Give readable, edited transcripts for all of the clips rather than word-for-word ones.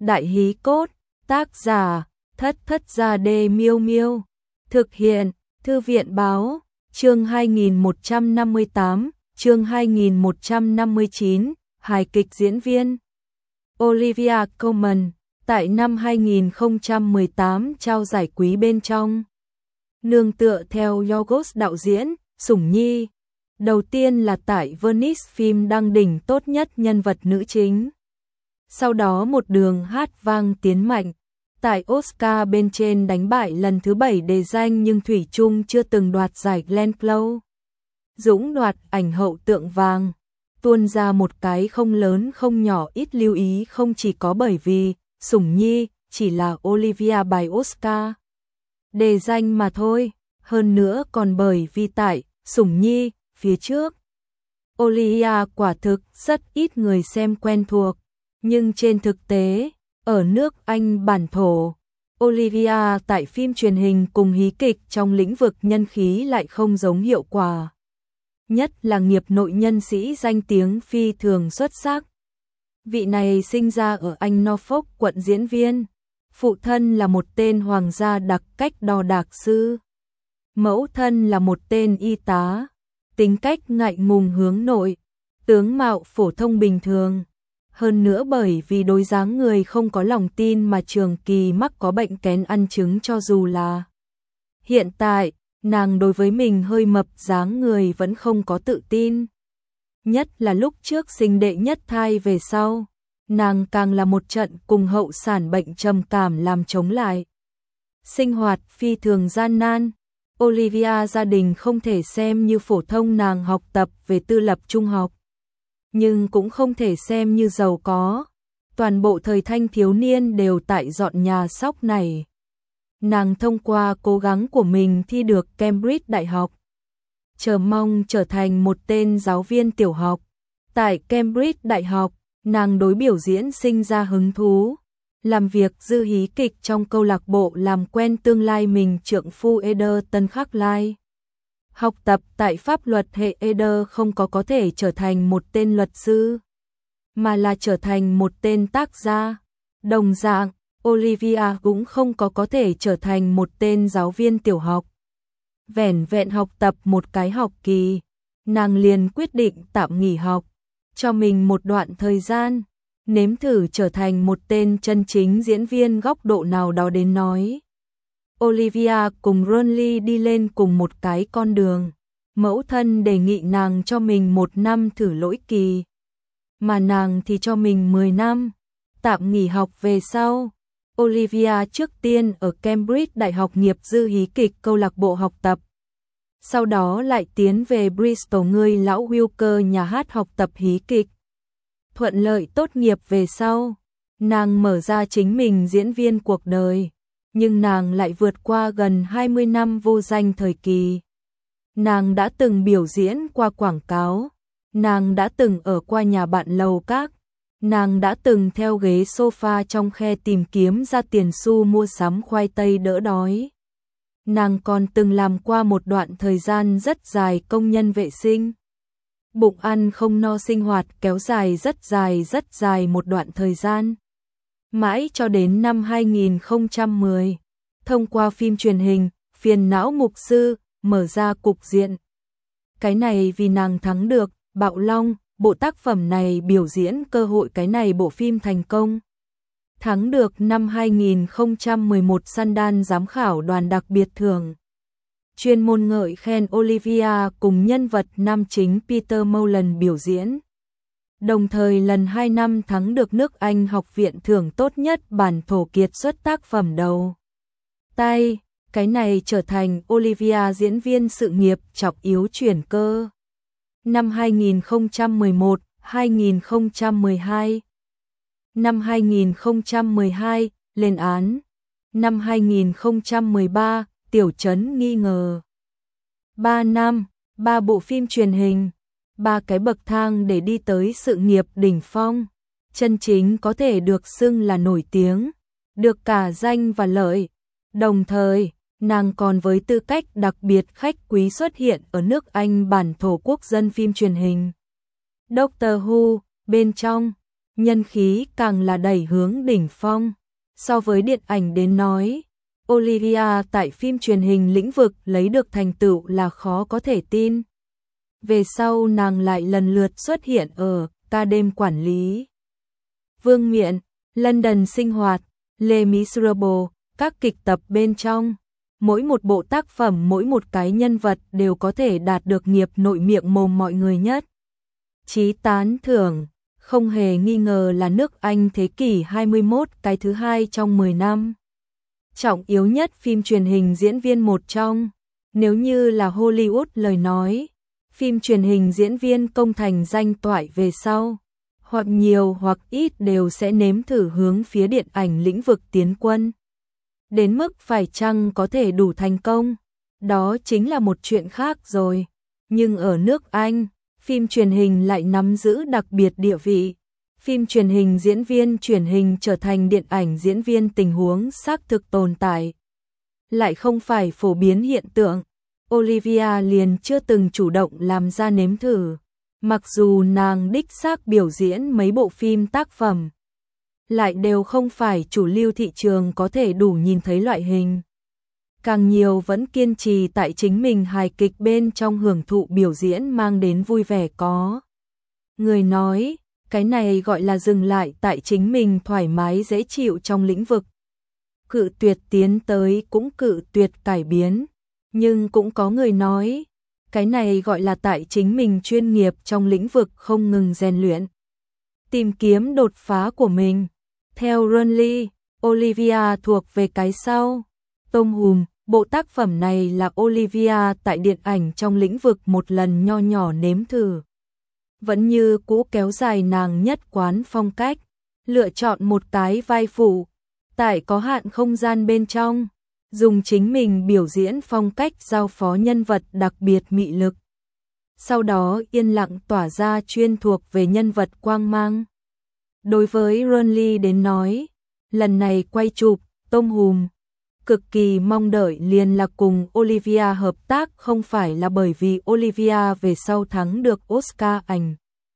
Đại hí cốt, tác giả, Thất Thất Gia Đê Miêu Miêu. Thực hiện, Thư viện Báo, chương 2158, chương 2159, hài kịch diễn viên. Olivia Colman, tại năm 2018 trao giải quý bên trong. Nương tựa theo Yorgos đạo diễn, Sủng Nhi. Đầu tiên là tại Venice phim đăng đỉnh tốt nhất nhân vật nữ chính. Sau đó một đường hát vang tiến mạnh. Tại Oscar bên trên đánh bại lần thứ 7 đề danh nhưng thủy chung chưa từng đoạt giải Glenn Close. Dũng đoạt ảnh hậu tượng vàng. Tuôn ra một cái không lớn không nhỏ ít lưu ý không chỉ có bởi vì Sủng Nhi chỉ là Olivia bài Oscar đề danh mà thôi, hơn nữa còn bởi vì tại Sủng Nhi phía trước Olivia quả thực rất ít người xem quen thuộc, nhưng trên thực tế ở nước Anh bản thổ, Olivia tại phim truyền hình cùng hí kịch trong lĩnh vực nhân khí lại không giống hiệu quả. Nhất là nghiệp nội nhân sĩ danh tiếng phi thường xuất sắc. Vị này sinh ra ở Anh Norfolk quận diễn viên. Phụ thân là một tên hoàng gia đặc cách đo đạc sư. Mẫu thân là một tên y tá. Tính cách ngại ngùng hướng nội. Tướng mạo phổ thông bình thường. Hơn nữa bởi vì đối dáng người không có lòng tin mà trường kỳ mắc có bệnh kén ăn trứng cho dù là hiện tại, nàng đối với mình hơi mập dáng người vẫn không có tự tin. Nhất là lúc trước sinh đệ nhất thai về sau, nàng càng là một trận cùng hậu sản bệnh trầm cảm làm chống lại. Sinh hoạt phi thường gian nan, Olivia gia đình không thể xem như phổ thông, nàng học tập về tư lập trung học. Nhưng cũng không thể xem như giàu có, toàn bộ thời thanh thiếu niên đều tại dọn nhà sóc này. Nàng thông qua cố gắng của mình thi được Cambridge Đại học, chờ mong trở thành một tên giáo viên tiểu học. Tại Cambridge Đại học, nàng đối biểu diễn sinh ra hứng thú, làm việc dư hí kịch trong câu lạc bộ làm quen tương lai mình trượng phu Eder Tân Khắc Lai. Học tập tại pháp luật hệ Eder không có thể trở thành một tên luật sư, mà là trở thành một tên tác gia. Đồng dạng, Olivia cũng không có thể trở thành một tên giáo viên tiểu học. Vẻn vẹn học tập một cái học kỳ, nàng liền quyết định tạm nghỉ học, cho mình một đoạn thời gian, nếm thử trở thành một tên chân chính diễn viên góc độ nào đó đến nói. Olivia cùng Ronly đi lên cùng một cái con đường. Mẫu thân đề nghị nàng cho mình 1 năm thử lỗi kỳ, mà nàng thì cho mình 10 năm. Tạm nghỉ học về sau, Olivia trước tiên ở Cambridge Đại học nghiệp dư hí kịch câu lạc bộ học tập. Sau đó lại tiến về Bristol người lão Wilker nhà hát học tập hí kịch. Thuận lợi tốt nghiệp về sau, nàng mở ra chính mình diễn viên cuộc đời. Nhưng nàng lại vượt qua gần 20 năm vô danh thời kỳ. Nàng đã từng biểu diễn qua quảng cáo, nàng đã từng ở qua nhà bạn lầu các, nàng đã từng theo ghế sofa trong khe tìm kiếm ra tiền xu mua sắm khoai tây đỡ đói. Nàng còn từng làm qua một đoạn thời gian rất dài công nhân vệ sinh. Bụng ăn không no sinh hoạt kéo dài rất dài một đoạn thời gian. Mãi cho đến năm 2010, thông qua phim truyền hình, Phiền não mục sư, mở ra cục diện. Cái này vì nàng thắng được, Bạo Long, bộ tác phẩm này biểu diễn cơ hội cái này bộ phim thành công. Thắng được năm 2011 Sundance giám khảo đoàn đặc biệt thưởng. Chuyên môn ngợi khen Olivia cùng nhân vật nam chính Peter Mullan biểu diễn. Đồng thời lần 2 năm thắng được nước Anh học viện thưởng tốt nhất bản thổ kiệt xuất tác phẩm đầu tay, cái này trở thành Olivia diễn viên sự nghiệp trọng yếu chuyển cơ. Năm 2011, 2012. Năm 2012, lên án. Năm 2013, tiểu trấn nghi ngờ. 3 năm, 3 bộ phim truyền hình. 3 cái bậc thang để đi tới sự nghiệp đỉnh phong, chân chính có thể được xưng là nổi tiếng, được cả danh và lợi. Đồng thời, nàng còn với tư cách đặc biệt khách quý xuất hiện ở nước Anh bản thổ quốc dân phim truyền hình Doctor Who bên trong. nhân khí càng là đẩy hướng đỉnh phong. So với điện ảnh đến nói, Olivia tại phim truyền hình lĩnh vực lấy được thành tựu là khó có thể tin. Về sau nàng lại lần lượt xuất hiện ở Ca đêm quản lý, Vương miện, London sinh hoạt, Les Miserables, các kịch tập bên trong. Mỗi một bộ tác phẩm, mỗi một cái nhân vật đều có thể đạt được nghiệp nội miệng mồm mọi người nhất chí tán thưởng, không hề nghi ngờ là nước Anh thế kỷ 21 cái thứ hai trong 10 năm. Trọng yếu nhất phim truyền hình diễn viên một trong, nếu như là Hollywood lời nói, phim truyền hình diễn viên công thành danh toại về sau, hoặc nhiều hoặc ít đều sẽ nếm thử hướng phía điện ảnh lĩnh vực tiến quân. Đến mức phải chăng có thể đủ thành công, đó chính là một chuyện khác rồi. Nhưng ở nước Anh, phim truyền hình lại nắm giữ đặc biệt địa vị. Phim truyền hình diễn viên truyền hình trở thành điện ảnh diễn viên tình huống xác thực tồn tại. Lại không phải phổ biến hiện tượng. Olivia liền chưa từng chủ động làm ra nếm thử. Mặc dù nàng đích xác biểu diễn mấy bộ phim tác phẩm, lại đều không phải chủ lưu thị trường có thể đủ nhìn thấy loại hình. Càng nhiều vẫn kiên trì tại chính mình hài kịch bên trong hưởng thụ biểu diễn mang đến vui vẻ có. Người nói, cái này gọi là dừng lại tại chính mình thoải mái dễ chịu trong lĩnh vực. Cự tuyệt tiến tới cũng cự tuyệt cải biến. Nhưng cũng có người nói, cái này gọi là tại chính mình chuyên nghiệp trong lĩnh vực không ngừng rèn luyện. Tìm kiếm đột phá của mình. Theo Ronnie, Olivia thuộc về cái sau. Tom Hùm, bộ tác phẩm này là Olivia tại điện ảnh trong lĩnh vực một lần nho nhỏ nếm thử. Vẫn như cũ kéo dài nàng nhất quán phong cách, lựa chọn một cái vai phụ, tại có hạn không gian bên trong, dùng chính mình biểu diễn phong cách giao phó nhân vật đặc biệt mị lực. Sau đó yên lặng tỏa ra chuyên thuộc về nhân vật quang mang. Đối với Ronnie đến nói, lần này quay chụp Tom Hùm, cực kỳ mong đợi liền là cùng Olivia hợp tác, không phải là bởi vì Olivia về sau thắng được Oscar ảnh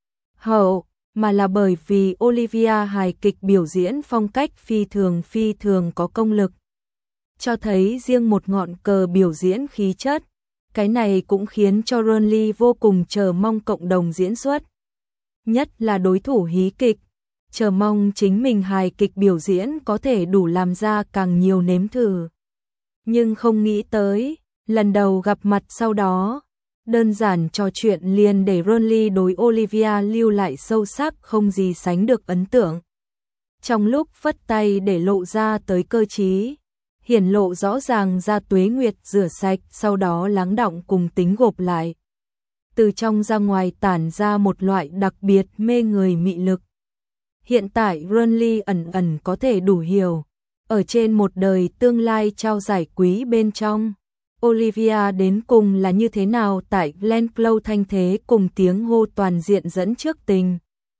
hậu, mà là bởi vì Olivia hài kịch biểu diễn phong cách phi thường có công lực. Cho thấy riêng một ngọn cờ biểu diễn khí chất, cái này cũng khiến cho Ronnie vô cùng chờ mong cộng đồng diễn xuất. Nhất là đối thủ hí kịch, chờ mong chính mình hài kịch biểu diễn có thể đủ làm ra càng nhiều nếm thử. Nhưng không nghĩ tới, lần đầu gặp mặt sau đó, đơn giản trò chuyện liền để Ronnie đối Olivia lưu lại sâu sắc không gì sánh được ấn tượng. Trong lúc phất tay để lộ ra tới cơ trí, hiển lộ rõ ràng ra tuế nguyệt rửa sạch, sau đó lắng đọng cùng tính gộp lại. Từ trong ra ngoài tản ra một loại đặc biệt mê người mị lực. Hiện tại Ronnie ẩn có thể đủ hiểu, ở trên một đời tương lai trao giải quý bên trong, Olivia đến cùng là như thế nào tại Glenn Close thanh thế cùng tiếng hô toàn diện dẫn trước tình.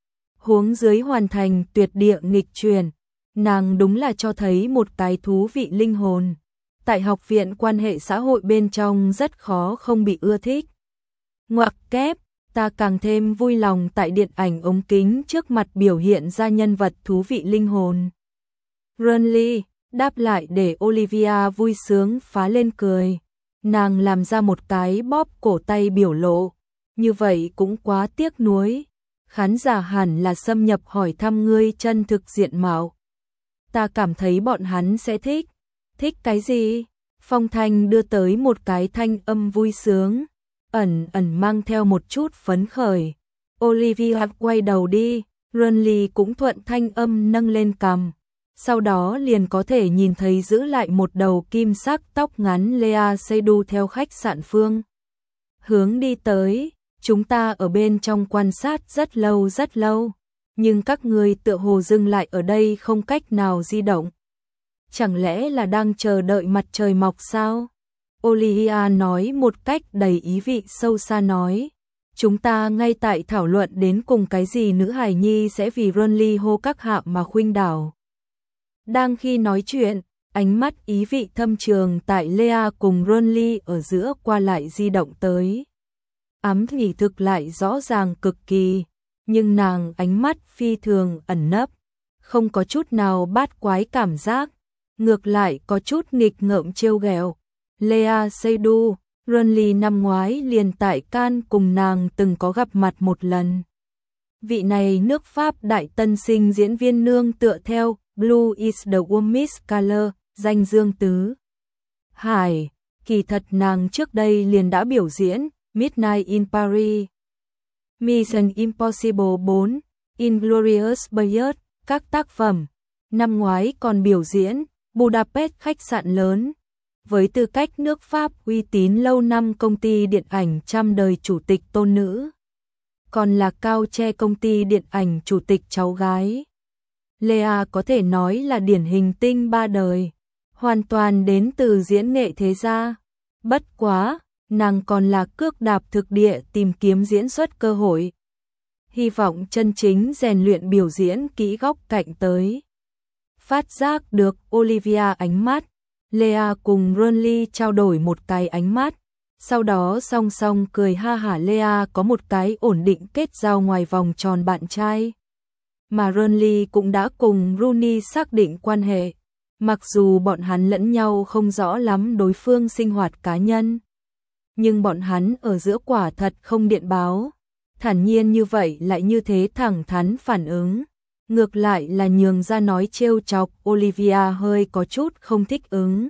Huống dưới hoàn thành tuyệt địa nghịch truyền, nàng đúng là cho thấy một cái thú vị linh hồn. Tại học viện quan hệ xã hội bên trong rất khó không bị ưa thích. Ngoặc kép, ta càng thêm vui lòng tại điện ảnh ống kính trước mặt biểu hiện ra nhân vật thú vị linh hồn. Ronnie đáp lại để Olivia vui sướng phá lên cười. Nàng làm ra một cái bóp cổ tay biểu lộ. Như vậy cũng quá tiếc nuối. Khán giả hẳn là xâm nhập hỏi thăm ngươi chân thực diện mạo. Ta cảm thấy bọn hắn sẽ thích. Thích cái gì? Phong Thanh đưa tới một cái thanh âm vui sướng, ẩn mang theo một chút phấn khởi. Olivia quay đầu đi, Ronnie cũng thuận thanh âm nâng lên cằm. Sau đó liền có thể nhìn thấy giữ lại một đầu kim sắc tóc ngắn Lea Seydoux theo khách sạn phương hướng đi tới. Chúng ta ở bên trong quan sát rất lâu, nhưng các ngươi tựa hồ dừng lại ở đây không cách nào di động. Chẳng lẽ là đang chờ đợi mặt trời mọc sao? Olivia nói một cách đầy ý vị sâu xa nói. Chúng ta ngay tại thảo luận đến cùng cái gì nữ hài nhi sẽ vì Ronnie hô các hạ mà khuynh đảo. Đang khi nói chuyện, ánh mắt ý vị thâm trường tại Lea cùng Ronnie ở giữa qua lại di động tới. Ám nghỉ thực lại rõ ràng cực kỳ. nhưng nàng ánh mắt phi thường ẩn nấp, không có chút nào bát quái cảm giác, ngược lại có chút nghịch ngợm trêu ghẹo. Lea Seydoux, Renly năm ngoái liền tại Cannes cùng nàng từng có gặp mặt một lần. Vị này nước Pháp đại tân sinh diễn viên nương tựa theo Blue is the warmest color, danh Dương Tứ Hải, kỳ thật nàng trước đây liền đã biểu diễn Midnight in Paris, Mission Impossible 4, Inglourious Basterds, các tác phẩm. Năm ngoái còn biểu diễn Budapest khách sạn lớn. Với tư cách nước Pháp uy tín lâu năm công ty điện ảnh trăm đời chủ tịch tôn nữ, còn là Cao Tre công ty điện ảnh chủ tịch cháu gái. Lea có thể nói là điển hình tinh ba đời, hoàn toàn đến từ diễn nghệ thế gia. Bất quá, nàng còn là cước đạp thực địa tìm kiếm diễn xuất cơ hội. Hy vọng chân chính rèn luyện biểu diễn kỹ góc cạnh tới. Phát giác được Olivia ánh mắt, Lea cùng Renly trao đổi một cái ánh mắt, sau đó song song cười ha hả. Lea có một cái ổn định kết giao ngoài vòng tròn bạn trai, mà Renly cũng đã cùng Rooney xác định quan hệ, mặc dù bọn hắn lẫn nhau không rõ lắm đối phương sinh hoạt cá nhân, nhưng bọn hắn ở giữa quả thật không điện báo, thản nhiên như vậy lại như thế thẳng thắn phản ứng. Ngược lại là nhường ra nói trêu chọc Olivia hơi có chút không thích ứng.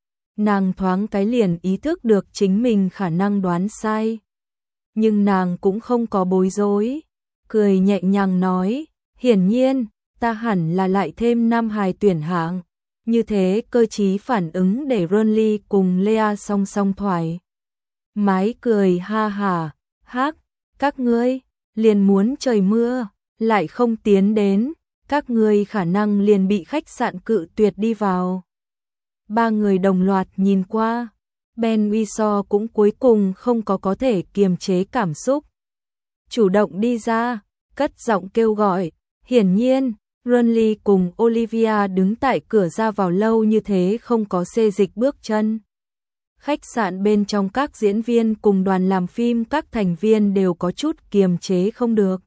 Nàng thoáng cái liền ý thức được chính mình khả năng đoán sai. Nhưng nàng cũng không có bối rối. Cười nhẹ nhàng nói, hiển nhiên, ta hẳn là lại thêm năm hài tuyển hạng. Như thế cơ trí phản ứng để Renly cùng Lea song song thoải mái cười ha hả. Hắc, các ngươi liền muốn trời mưa lại không tiến đến, các ngươi khả năng liền bị khách sạn cự tuyệt đi vào. Ba người đồng loạt nhìn qua, Ben Whishaw cũng cuối cùng không có thể kiềm chế cảm xúc. Chủ động đi ra, cất giọng kêu gọi, hiển nhiên, Renly cùng Olivia đứng tại cửa ra vào lâu như thế không có xê dịch bước chân. Khách sạn bên trong các diễn viên cùng đoàn làm phim các thành viên đều có chút kiềm chế không được.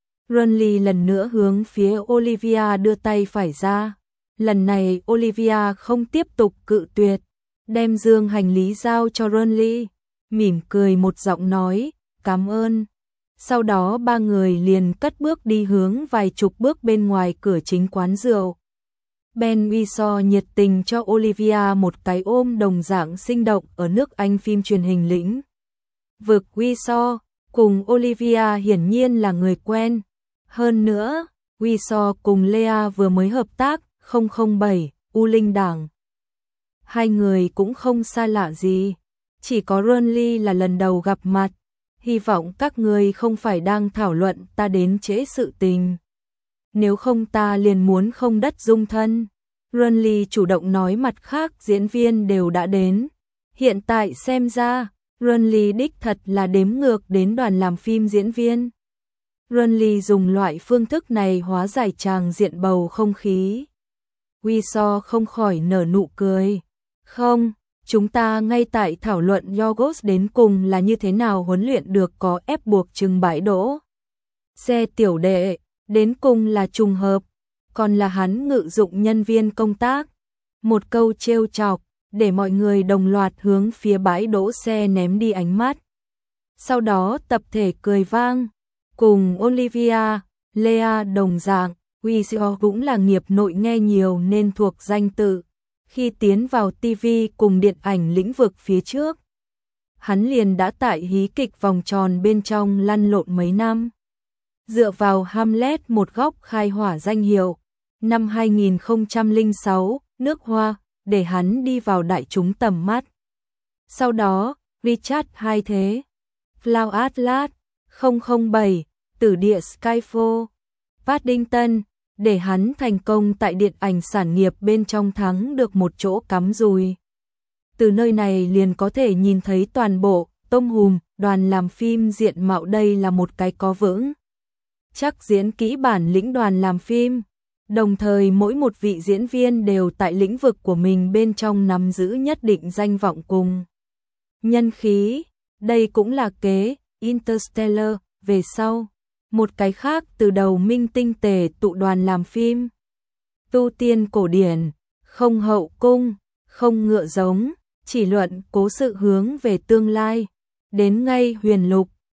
Renly lần nữa hướng phía Olivia đưa tay phải ra. Lần này Olivia không tiếp tục cự tuyệt, đem dương hành lý giao cho Renly, mỉm cười một giọng nói, cảm ơn. Sau đó ba người liền cất bước đi hướng vài chục bước bên ngoài cửa chính quán rượu. Ben Whishaw nhiệt tình cho Olivia một cái ôm đồng dạng sinh động ở nước Anh phim truyền hình lĩnh vực. Whishaw cùng Olivia hiển nhiên là người quen. Hơn nữa, Whishaw cùng Lea vừa mới hợp tác 007, U Linh Đảng. Hai người cũng không xa lạ gì, chỉ có Renly là lần đầu gặp mặt. Hy vọng các người không phải đang thảo luận ta đến trễ sự tình. Nếu không ta liền muốn không đất dung thân. Renly chủ động nói, mặt khác diễn viên đều đã đến. Hiện tại xem ra, Renly đích thật là đếm ngược đến đoàn làm phim diễn viên. Renly dùng loại phương thức này hóa giải tràng diện bầu không khí. Whishaw không khỏi nở nụ cười. Không, chúng ta ngay tại thảo luận Yorgos đến cùng là như thế nào huấn luyện được có ép buộc chừng bãi đỗ xe tiểu đệ, đến cùng là trùng hợp, còn là hắn ngự dụng nhân viên công tác. Một câu trêu chọc, để mọi người đồng loạt hướng phía bãi đỗ xe ném đi ánh mắt. Sau đó tập thể cười vang, cùng Olivia, Lea đồng dạng, Whishaw cũng là nghiệp nội nghe nhiều nên thuộc danh tự. Khi tiến vào TV cùng điện ảnh lĩnh vực phía trước, hắn liền đã tại hí kịch vòng tròn bên trong lăn lộn mấy năm. Dựa vào Hamlet một góc khai hỏa danh hiệu, năm 2006, nước Hoa, để hắn đi vào đại chúng tầm mắt. Sau đó, Richard hai thế, Cloud Atlas, 007, Tử địa Skyfall, Paddington, để hắn thành công tại điện ảnh sản nghiệp bên trong thắng được một chỗ cắm rùi. Từ nơi này liền có thể nhìn thấy toàn bộ Tom Hùm, đoàn làm phim diện mạo. Đây là một cái có vững chắc diễn kỹ bản lĩnh đoàn làm phim, đồng thời mỗi một vị diễn viên đều tại lĩnh vực của mình bên trong nắm giữ nhất định danh vọng cùng nhân khí. Đây cũng là kế Interstellar về sau, Một cái khác từ đầu minh tinh tề tụ đoàn làm phim. Tu tiên cổ điển, không hậu cung, không ngựa giống, chỉ luận cố sự hướng về tương lai. Đến ngay Huyền Lục,